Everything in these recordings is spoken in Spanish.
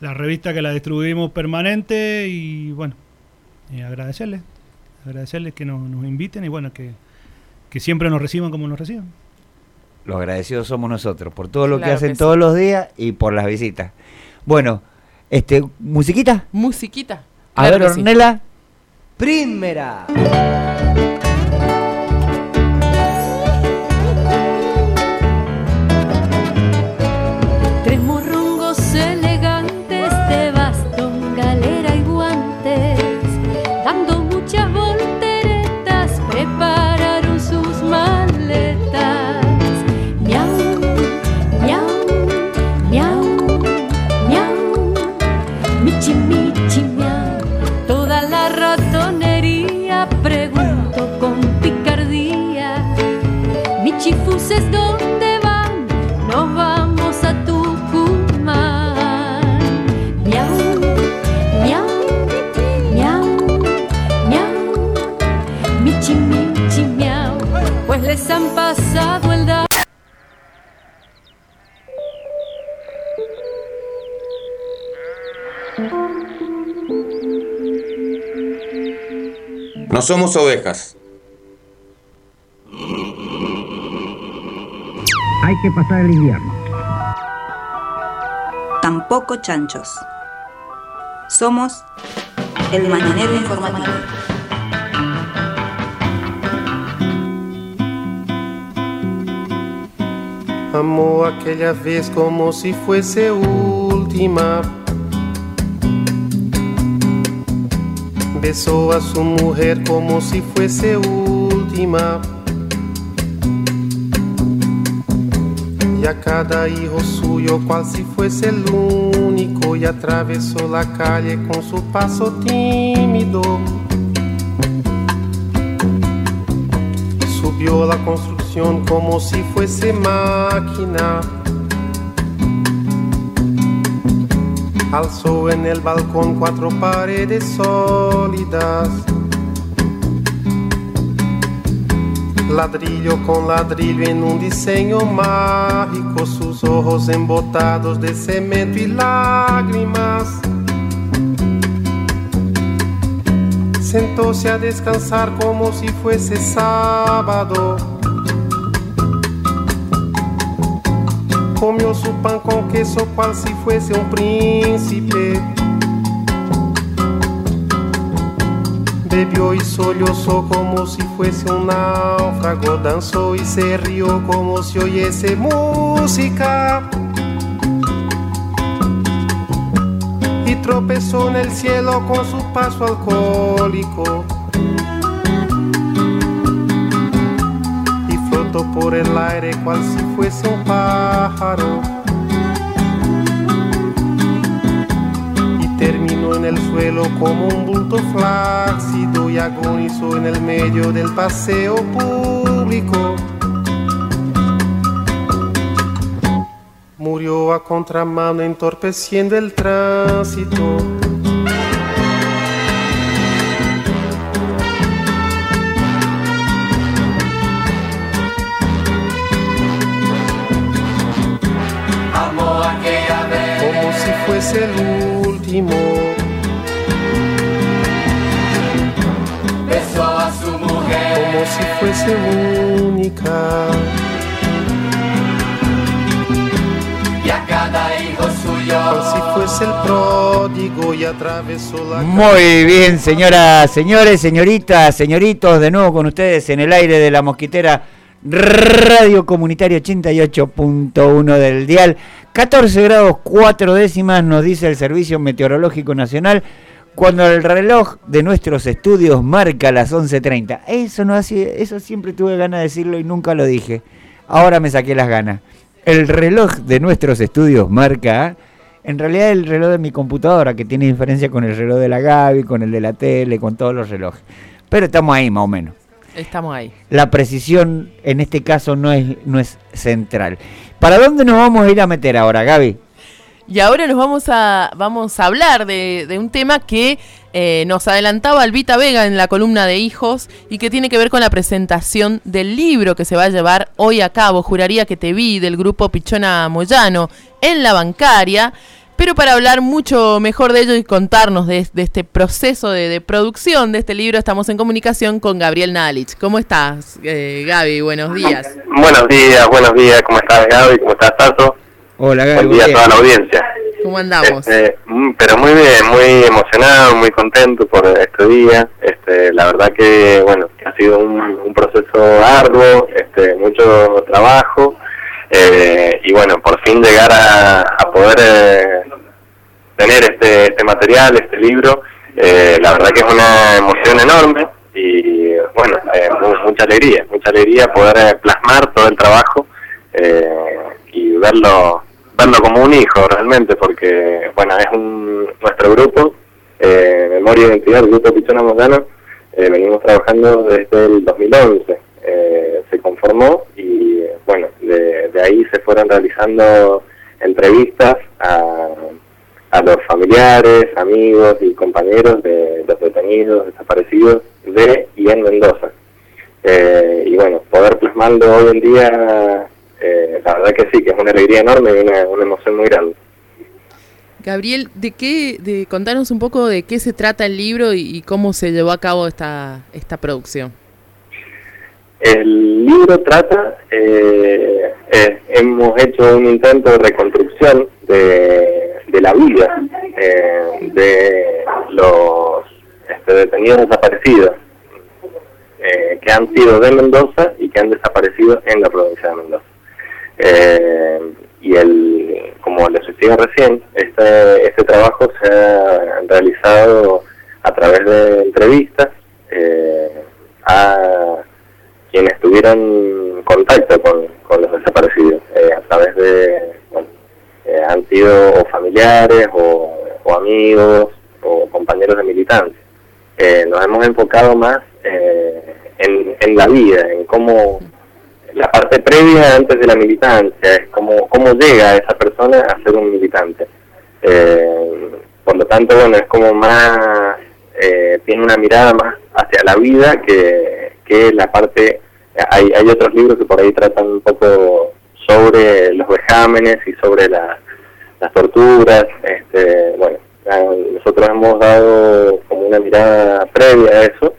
la revista que la distribuimos permanente y bueno, agradecerles que nos inviten y bueno, que siempre nos reciban como nos reciban. Los agradecidos somos nosotros por todo lo que hacen todos los días y por las visitas. Bueno, ¿musiquita? Musiquita. A ver, Ornella. Primera. Tres morrongos elegantes de bastón, galera y guantes, dando muchas volteretas, prepararon sus maletas. Miau, miau, miau, miau, michi, michi, miau. Toda la ratonería preguntó con picardía: Michifuses, ¿dónde van? Nos vamos a Tucumán. Miau, miau, miau, miau, michi, michi, miau. Pues les han pasado el dato. No somos ovejas. Hay que pasar el invierno. Tampoco chanchos. Somos el Mañanero Informativo. Amó aquella vez como si fuese última. Besó a su mujer como si fuese última. Y a cada hijo suyo cual si fuese el único. Y atravesó la calle con su paso tímido. Subió la construcción como si fuese máquina. Alzó en el balcón 4 paredes sólidas. Ladrillo con ladrillo en un diseño mágico. Sus ojos embotados de cemento y lágrimas. Sentóse a descansar como si fuese sábado. Comió su pan con queso cual si fuese un príncipe. Bebió y sollozó como si fuese un náufrago. Danzó y se rió como si oyese música. Y tropezó en el cielo con su paso alcohólico. Por el aire cual si fuese un pájaro. Y terminó en el suelo como un bulto flácido. Y agonizó en el medio del paseo público. Murió a contramano entorpeciendo el tránsito. Fuese el último. Besó a su mujer como si fuese única. Y a cada hijo suyo como si fuese el pródigo y atravesó la. Muy bien, señoras, señores, señoritas, señoritos, de nuevo con ustedes en el aire de la Mosquitera Radio Comunitaria 88.1 del dial. 14 grados 4 décimas nos dice el Servicio Meteorológico Nacional cuando el reloj de nuestros estudios marca las 11:30. Eso siempre tuve ganas de decirlo y nunca lo dije. Ahora me saqué las ganas. El reloj de nuestros estudios marca, en realidad el reloj de mi computadora, que tiene diferencia con el reloj de la Gaby, con el de la tele, con todos los relojes. Pero estamos ahí más o menos. Estamos ahí. La precisión en este caso no es central. ¿Para dónde nos vamos a ir a meter ahora, Gaby? Y ahora nos vamos a hablar de un tema que nos adelantaba Albita Vega en la columna de Hijos y que tiene que ver con la presentación del libro que se va a llevar hoy a cabo, Juraría que te vi, del grupo Pichona Moyano, en la Bancaria. Pero para hablar mucho mejor de ello y contarnos de este proceso de producción de este libro, estamos en comunicación con Gabriel Nalich. ¿Cómo estás, Gaby? Buenos días. Buenos días. ¿Cómo estás, Gaby? ¿Cómo estás, Tato? Hola, Gaby. Buen día a toda la audiencia. ¿Cómo andamos? Pero muy bien, muy emocionado, muy contento por este día. La verdad que, bueno, ha sido un proceso arduo, mucho trabajo. Y bueno, por fin llegar a poder tener este material, este libro, la verdad que es una emoción enorme y bueno, mucha alegría poder plasmar todo el trabajo y verlo como un hijo realmente, porque bueno, es nuestro grupo, Memoria y Identidad, el grupo Pichona Mondano, venimos trabajando desde el 2011, se conformó y bueno, de ahí se fueron realizando entrevistas a los familiares, amigos y compañeros de los detenidos, desaparecidos de y en Mendoza. Y bueno, poder plasmarlo hoy en día, la verdad que sí, que es una alegría enorme y una emoción muy grande. Gabriel, contanos un poco de qué se trata el libro y cómo se llevó a cabo esta producción. El libro trata, hemos hecho un intento de reconstrucción de la vida de los detenidos desaparecidos que han sido de Mendoza y que han desaparecido en la provincia de Mendoza. Y como les decía recién, este trabajo se ha realizado a través de entrevistas a quienes tuvieron contacto con los desaparecidos, a través de, bueno, han sido o familiares o amigos o compañeros de militancia. Nos hemos enfocado más en la vida, en cómo la parte previa antes de la militancia, es cómo llega esa persona a ser un militante. Por lo tanto, bueno, es como más, tiene una mirada más hacia la vida que la parte, hay otros libros que por ahí tratan un poco sobre los vejámenes y sobre las torturas. Bueno, nosotros hemos dado como una mirada previa a eso,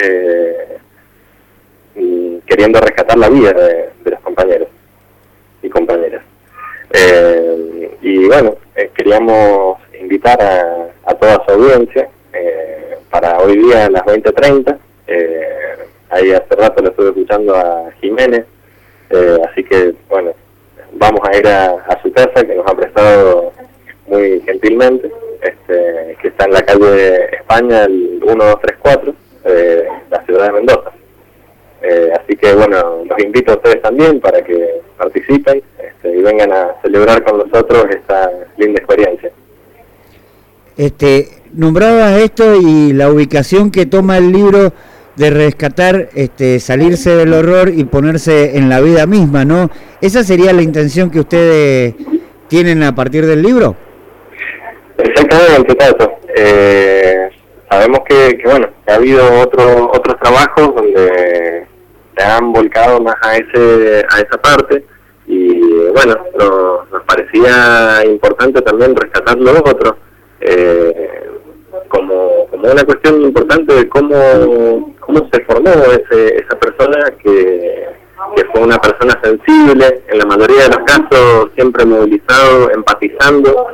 queriendo rescatar la vida de los compañeros y compañeras. Y bueno, queríamos invitar a toda su audiencia para hoy día a las 20:30. Ahí hace rato lo estuve escuchando a Jiménez, así que bueno, vamos a ir a su casa, que nos ha prestado muy gentilmente, que está en la calle España, el 1234, la ciudad de Mendoza. Así que bueno, los invito a ustedes también para que participen y vengan a celebrar con nosotros esta linda experiencia. Nombrabas esto y la ubicación que toma el libro de rescatar, salirse del horror y ponerse en la vida misma, ¿no? ¿Esa sería la intención que ustedes tienen a partir del libro? Exactamente, Tato. Sabemos que bueno, que ha habido otros trabajos donde se han volcado más a esa parte, y bueno, nos parecía importante también rescatar los otros, como una cuestión importante de cómo se formó esa persona que fue una persona sensible, en la mayoría de los casos siempre movilizado, empatizando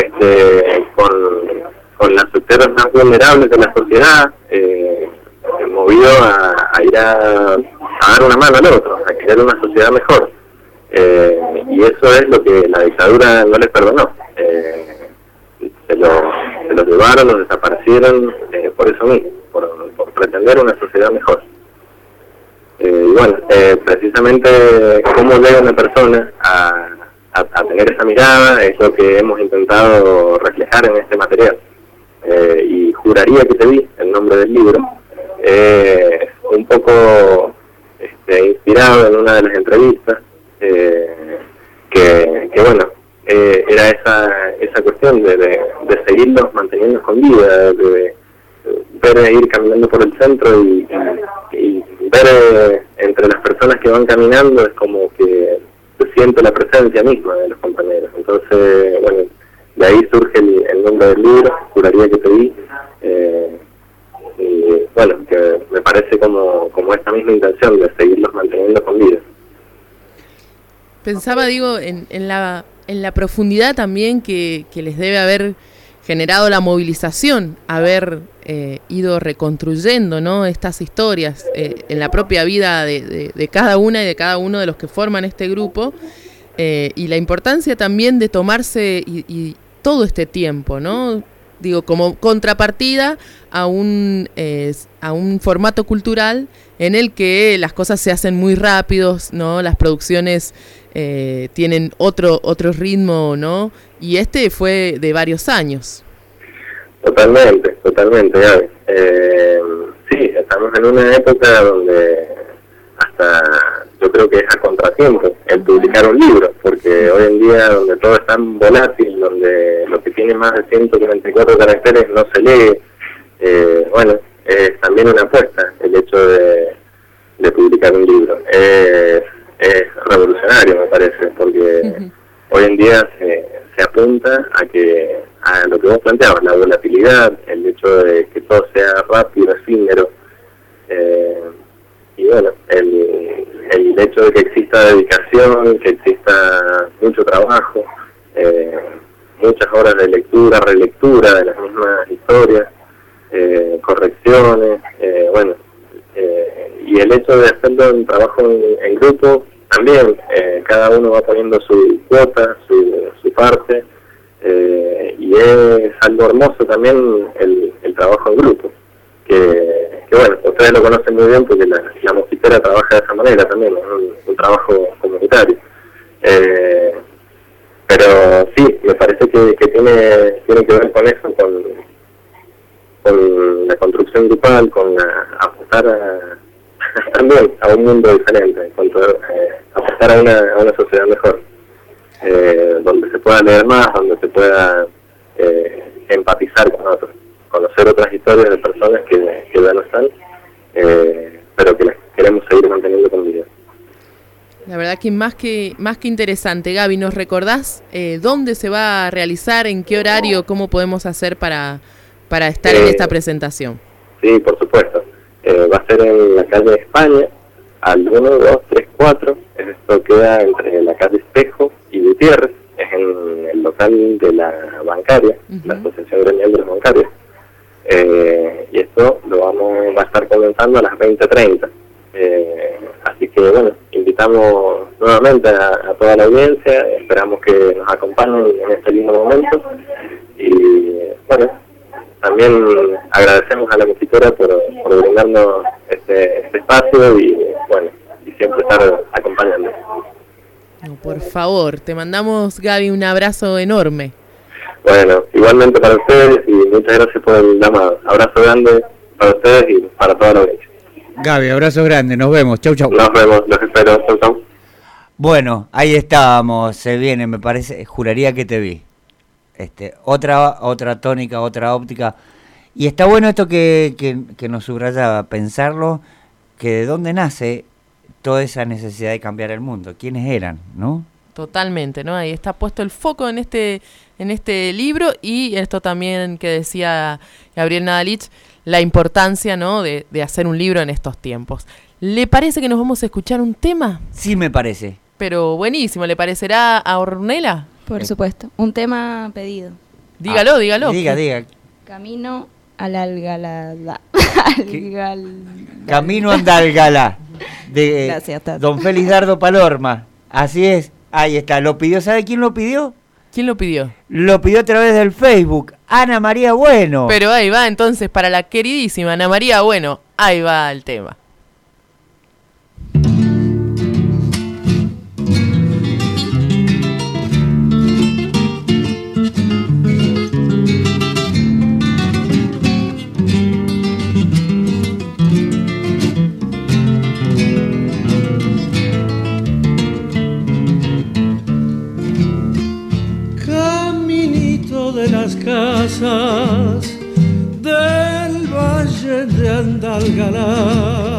con los sectores más vulnerables de la sociedad, movido a ir a dar una mano al otro, a crear una sociedad mejor. Y eso es lo que la dictadura no les perdonó. Se lo llevaron, lo desaparecieron por eso mismo, por pretender una sociedad mejor. Y bueno, precisamente cómo llega una persona a tener esa mirada es lo que hemos intentado reflejar en este material. Y Juraría que te vi, el nombre del libro, un poco inspirado en una de las entrevistas, que bueno, era esa cuestión de seguirlos manteniendo con vida, de ver ir caminando por el centro y ver entre las personas que van caminando, es como que se siente la presencia misma de los compañeros. Entonces, bueno, de ahí surge el nombre del libro, Juraría que te vi. Y bueno, que me parece como esta misma intención de seguirlos manteniendo con vida. Pensaba, digo, en la profundidad también que les debe haber generado la movilización, haber ido reconstruyendo, ¿no?, estas historias en la propia vida de cada una y de cada uno de los que forman este grupo, y la importancia también de tomarse y todo este tiempo, ¿no?, digo, como contrapartida a un formato cultural en el que las cosas se hacen muy rápidos, ¿no? Las producciones tienen otro ritmo, ¿no? Y este fue de varios años. Totalmente, Gaby. Sí, estamos en una época donde hasta yo creo que es a contratiempo el publicar un libro, porque hoy en día donde todo es tan volátil, donde lo que tiene más de 144 caracteres no se lee, bueno, es también una apuesta el hecho de publicar un libro. Es revolucionario, me parece, porque hoy en día se apunta a lo que vos planteabas, la volatilidad, el hecho de que todo sea rápido, efímero, y bueno, el hecho de que exista dedicación, que exista mucho trabajo, muchas horas de lectura, relectura de las mismas historias, correcciones, bueno, y el hecho de hacerlo en trabajo en grupo, también cada uno va poniendo su cuota, su parte, y es algo hermoso también el trabajo en grupo, que bueno, ustedes lo conocen muy bien porque la Mosquitera trabaja de esa manera también, es un trabajo comunitario. Pero sí, me parece que tiene que ver con eso, con la construcción grupal, con apostar también a un mundo diferente, apostar a una sociedad mejor, donde se pueda leer más, donde se pueda empatizar con otros, conocer otras historias de personas que ya no están, pero que las queremos seguir manteniendo con vida. La verdad que más que interesante. Gaby, ¿nos recordás dónde se va a realizar, en qué horario, cómo podemos hacer para estar en esta presentación? Sí, por supuesto. Va a ser en la calle España, al 1, 2, 3, 4. Esto queda entre la calle Espejo y Gutiérrez. Es en el local de la bancaria, la Asociación Gremial de los Bancarios. Y esto va a estar comenzando a las 20:30. Así que bueno, invitamos nuevamente a toda la audiencia, esperamos que nos acompañen en este lindo momento y bueno, también agradecemos a la Mosquitera por brindarnos este espacio y bueno, y siempre estar acompañando. No, por favor, te mandamos, Gaby, un abrazo enorme. Bueno, igualmente para ustedes y muchas gracias por el llamado. Abrazo grande para ustedes y para toda la audiencia. Gaby, abrazo grande, nos vemos, chau. Nos vemos, los espero, chau. Bueno, ahí estábamos, se viene, me parece, Juraría que te vi. Otra tónica, otra óptica. Y está bueno esto que nos subrayaba, pensarlo, que de dónde nace toda esa necesidad de cambiar el mundo, quiénes eran, ¿no? Totalmente, ¿no? Ahí está puesto el foco en este libro y esto también que decía Gabriel Nadalich, la importancia, ¿no?, de hacer un libro en estos tiempos. ¿Le parece que nos vamos a escuchar un tema? Sí, me parece. Pero buenísimo, ¿le parecerá a Ornella? Por supuesto, un tema pedido. Dígalo. Diga. Camino al Algalá. Camino al Algalá. De Gracias, Tato. Don Félix Dardo Palorma. Así es, ahí está. ¿Lo pidió? ¿Sabe quién lo pidió? ¿Quién lo pidió? Lo pidió a través del Facebook, Ana María Bueno. Pero ahí va, entonces, para la queridísima Ana María Bueno, ahí va el tema. De las casas del valle de Andalgalá,